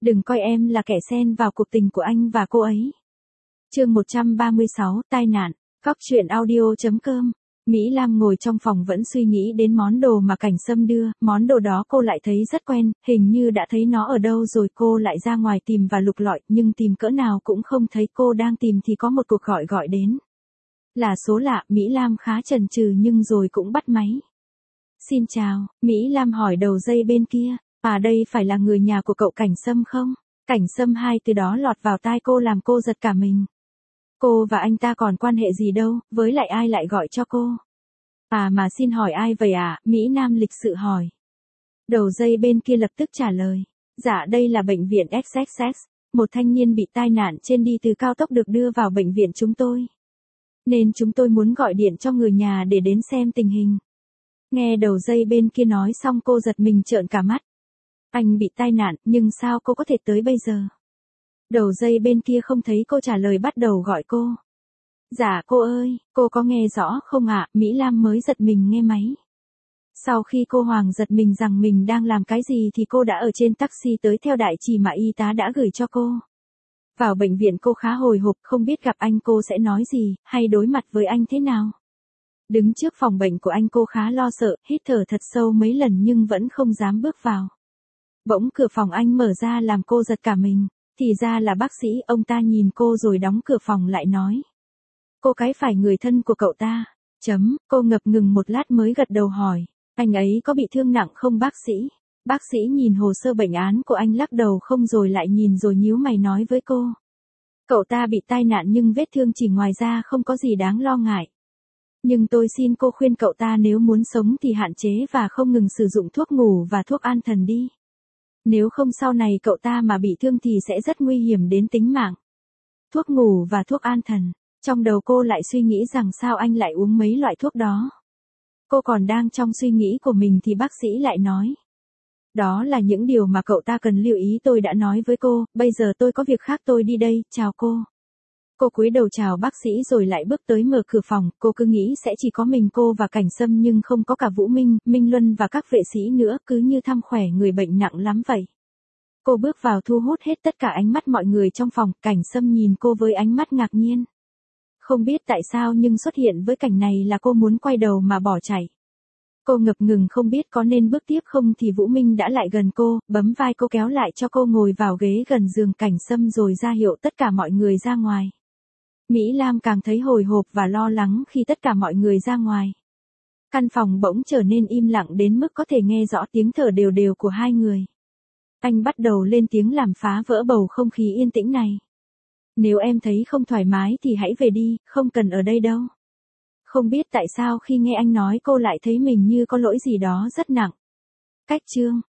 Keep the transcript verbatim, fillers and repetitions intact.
Đừng coi em là kẻ xen vào cuộc tình của anh và cô ấy. Chương một trăm ba mươi sáu, tai nạn. Cóc truyện audio chấm com. Mỹ Lam ngồi trong phòng vẫn suy nghĩ đến món đồ mà Cảnh Sâm đưa, món đồ đó cô lại thấy rất quen, hình như đã thấy nó ở đâu rồi. Cô lại ra ngoài tìm và lục lọi, nhưng tìm cỡ nào cũng không thấy. Cô đang tìm thì có một cuộc gọi gọi đến. Là số lạ, Mỹ Lam khá chần chừ nhưng rồi cũng bắt máy. Xin chào, Mỹ Lam hỏi đầu dây bên kia, à đây phải là người nhà của cậu Cảnh Sâm không? Cảnh Sâm, hai từ đó lọt vào tai cô làm cô giật cả mình. Cô và anh ta còn quan hệ gì đâu, với lại ai lại gọi cho cô? À mà xin hỏi ai vậy ạ? À? Mỹ Nam lịch sự hỏi. Đầu dây bên kia lập tức trả lời. Dạ đây là bệnh viện ích ích ích, một thanh niên bị tai nạn trên đi từ cao tốc được đưa vào bệnh viện chúng tôi. Nên chúng tôi muốn gọi điện cho người nhà để đến xem tình hình. Nghe đầu dây bên kia nói xong cô giật mình trợn cả mắt. Anh bị tai nạn, nhưng sao cô có thể tới bây giờ? Đầu dây bên kia không thấy cô trả lời bắt đầu gọi cô. Dạ cô ơi, cô có nghe rõ không ạ? Mỹ Lam mới giật mình nghe máy. Sau khi cô Hoàng giật mình rằng mình đang làm cái gì thì cô đã ở trên taxi tới theo đại chỉ mà y tá đã gửi cho cô. Vào bệnh viện cô khá hồi hộp, không biết gặp anh cô sẽ nói gì, hay đối mặt với anh thế nào. Đứng trước phòng bệnh của anh cô khá lo sợ, hít thở thật sâu mấy lần nhưng vẫn không dám bước vào. Bỗng cửa phòng anh mở ra làm cô giật cả mình, thì ra là bác sĩ. Ông ta nhìn cô rồi đóng cửa phòng lại nói. Cô cái phải người thân của cậu ta. Chấm, cô ngập ngừng một lát mới gật đầu hỏi, anh ấy có bị thương nặng không bác sĩ? Bác sĩ nhìn hồ sơ bệnh án của anh lắc đầu không rồi lại nhìn rồi nhíu mày nói với cô. Cậu ta bị tai nạn nhưng vết thương chỉ ngoài ra không có gì đáng lo ngại. Nhưng tôi xin cô khuyên cậu ta nếu muốn sống thì hạn chế và không ngừng sử dụng thuốc ngủ và thuốc an thần đi. Nếu không sau này cậu ta mà bị thương thì sẽ rất nguy hiểm đến tính mạng. Thuốc ngủ và thuốc an thần. Trong đầu cô lại suy nghĩ rằng sao anh lại uống mấy loại thuốc đó. Cô còn đang trong suy nghĩ của mình thì bác sĩ lại nói. Đó là những điều mà cậu ta cần lưu ý, tôi đã nói với cô, bây giờ tôi có việc khác tôi đi đây, chào cô. Cô cúi đầu chào bác sĩ rồi lại bước tới mở cửa phòng, cô cứ nghĩ sẽ chỉ có mình cô và Cảnh Sâm nhưng không có cả Vũ Minh, Minh Luân và các vệ sĩ nữa, cứ như thăm khỏe người bệnh nặng lắm vậy. Cô bước vào thu hút hết tất cả ánh mắt mọi người trong phòng, Cảnh Sâm nhìn cô với ánh mắt ngạc nhiên. Không biết tại sao nhưng xuất hiện với cảnh này là cô muốn quay đầu mà bỏ chạy. Cô ngập ngừng không biết có nên bước tiếp không thì Vũ Minh đã lại gần cô, bấm vai cô kéo lại cho cô ngồi vào ghế gần giường Cảnh Sâm rồi ra hiệu tất cả mọi người ra ngoài. Mỹ Lam càng thấy hồi hộp và lo lắng khi tất cả mọi người ra ngoài. Căn phòng bỗng trở nên im lặng đến mức có thể nghe rõ tiếng thở đều đều của hai người. Anh bắt đầu lên tiếng làm phá vỡ bầu không khí yên tĩnh này. Nếu em thấy không thoải mái thì hãy về đi, không cần ở đây đâu. Không biết tại sao khi nghe anh nói cô lại thấy mình như có lỗi gì đó rất nặng. Cách chương.